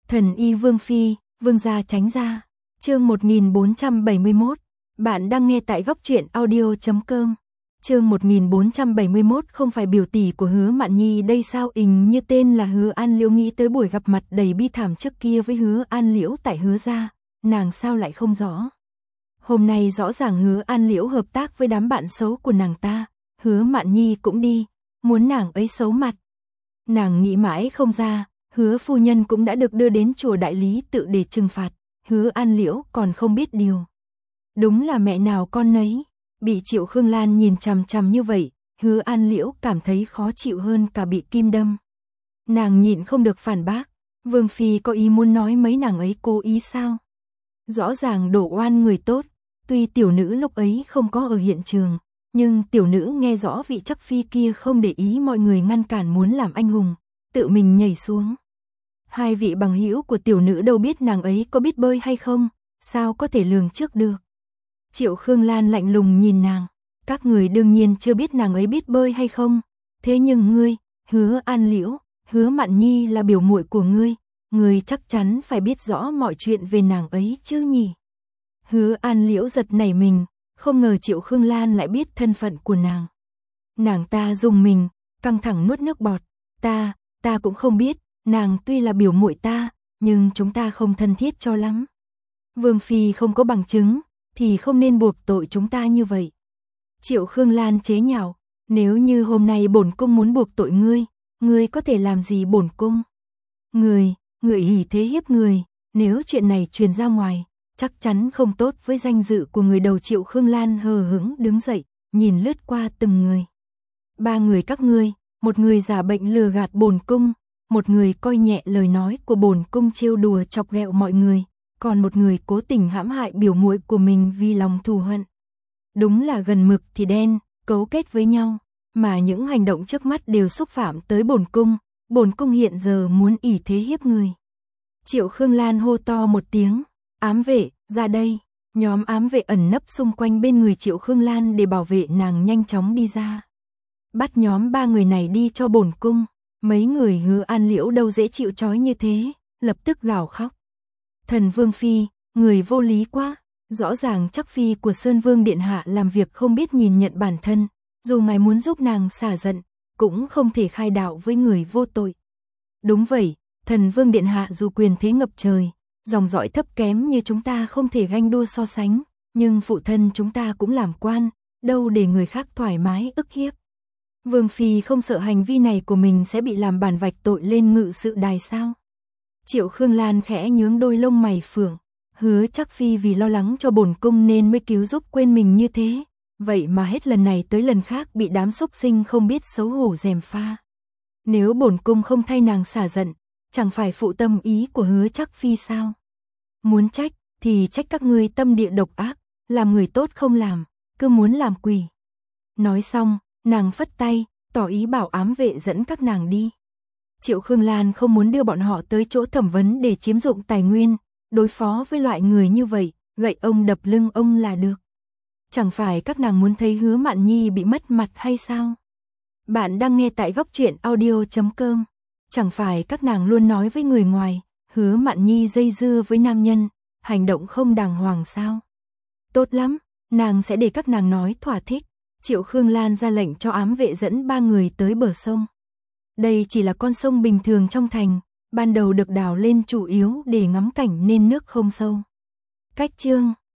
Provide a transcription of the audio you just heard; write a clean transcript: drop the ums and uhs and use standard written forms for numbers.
Thần y Vương Phi, Vương gia tránh ra. Chương 1471. Bạn đang nghe tại góc truyện audio.com. Chương 1471 không phải biểu tỷ của Hứa Mạn Nhi đây sao? Như tên là Hứa An Liễu nghĩ tới buổi gặp mặt đầy bi thảm trước kia với Hứa An Liễu tại Hứa gia, nàng sao lại không rõ. Hôm nay rõ ràng Hứa An Liễu hợp tác với đám bạn xấu của nàng ta, Hứa Mạn Nhi cũng đi, muốn nàng ấy xấu mặt. Nàng nghĩ mãi không ra, Hứa phu nhân cũng đã được đưa đến chùa Đại Lý Tự để trừng phạt, Hứa An Liễu còn không biết điều. Đúng là mẹ nào con nấy, bị Triệu Khương Lan nhìn chằm chằm như vậy, Hứa An Liễu cảm thấy khó chịu hơn cả bị kim đâm. Nàng nhịn không được phản bác, Vương Phi có ý muốn nói mấy nàng ấy cố ý sao? Rõ ràng đổ oan người tốt, tuy tiểu nữ lúc ấy không có ở hiện trường, nhưng tiểu nữ nghe rõ vị chắc phi kia không để ý mọi người ngăn cản muốn làm anh hùng, tự mình nhảy xuống. Hai vị bằng hữu của tiểu nữ đâu biết nàng ấy có biết bơi hay không, sao có thể lường trước được. Triệu Khương Lan lạnh lùng nhìn nàng, các người đương nhiên chưa biết nàng ấy biết bơi hay không, thế nhưng ngươi, Hứa An Liễu, Hứa Mạn Nhi là biểu muội của ngươi chắc chắn phải biết rõ mọi chuyện về nàng ấy chứ nhỉ. Hứa An Liễu giật nảy mình, không ngờ Triệu Khương Lan lại biết thân phận của nàng. Nàng ta rùng mình, căng thẳng nuốt nước bọt, ta cũng không biết, nàng tuy là biểu muội ta, nhưng chúng ta không thân thiết cho lắm. Vương Phi không có bằng chứng, thì không nên buộc tội chúng ta như vậy. Triệu Khương Lan chế nhạo, nếu như hôm nay bổn cung muốn buộc tội ngươi có thể làm gì bổn cung? Người hỉ thế hiếp người, nếu chuyện này truyền ra ngoài, chắc chắn không tốt với danh dự của người. Đầu Triệu Khương Lan hờ hững đứng dậy, nhìn lướt qua từng người. Ba người các ngươi, một người giả bệnh lừa gạt bổn cung, một người coi nhẹ lời nói của bổn cung trêu đùa chọc ghẹo mọi người, còn một người cố tình hãm hại biểu muội của mình vì lòng thù hận. Đúng là gần mực thì đen, cấu kết với nhau, mà những hành động trước mắt đều xúc phạm tới bổn cung hiện giờ muốn ỷ thế hiếp người. Triệu Khương Lan hô to một tiếng, ám vệ, ra đây. Nhóm ám vệ ẩn nấp xung quanh bên người Triệu Khương Lan để bảo vệ nàng nhanh chóng đi ra. Bắt nhóm ba người này đi cho bổn cung. Mấy người Hứa An Liễu đâu dễ chịu trói như thế, lập tức gào khóc. Thần Vương Phi, người vô lý quá, rõ ràng chắc phi của Sơn Vương Điện Hạ làm việc không biết nhìn nhận bản thân, dù ngài muốn giúp nàng xả giận, cũng không thể khai đạo với người vô tội. Đúng vậy, Thần Vương Điện Hạ dù quyền thế ngập trời, dòng dõi thấp kém như chúng ta không thể ganh đua so sánh, nhưng phụ thân chúng ta cũng làm quan, đâu để người khác thoải mái ức hiếp. Vương Phi không sợ hành vi này của mình sẽ bị làm bản vạch tội lên ngự sự đài sao? Triệu Khương Lan khẽ nhướng đôi lông mày phượng, Hứa chắc phi vì lo lắng cho bổn cung nên mới cứu giúp quên mình như thế, vậy mà hết lần này tới lần khác bị đám xúc sinh không biết xấu hổ gièm pha. Nếu bổn cung không thay nàng xả giận, chẳng phải phụ tâm ý của Hứa chắc phi sao? Muốn trách thì trách các ngươi tâm địa độc ác, làm người tốt không làm, cứ muốn làm quỷ. Nói xong, nàng phất tay, tỏ ý bảo ám vệ dẫn các nàng đi. Triệu Khương Lan không muốn đưa bọn họ tới chỗ thẩm vấn để chiếm dụng tài nguyên, đối phó với loại người như vậy, gậy ông đập lưng ông là được. Chẳng phải các nàng muốn thấy Hứa Mạn Nhi bị mất mặt hay sao? Bạn đang nghe tại góc truyện audio.com. Chẳng phải các nàng luôn nói với người ngoài, Hứa Mạn Nhi dây dưa với nam nhân, hành động không đàng hoàng sao? Tốt lắm, nàng sẽ để các nàng nói thỏa thích. Triệu Khương Lan ra lệnh cho ám vệ dẫn ba người tới bờ sông. Đây chỉ là con sông bình thường trong thành, ban đầu được đào lên chủ yếu để ngắm cảnh nên nước không sâu. Cách chương